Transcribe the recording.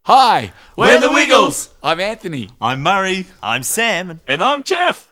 Hi, We're the Wiggles. I'm Anthony. I'm Murray. I'm Sam. And I'm Jeff.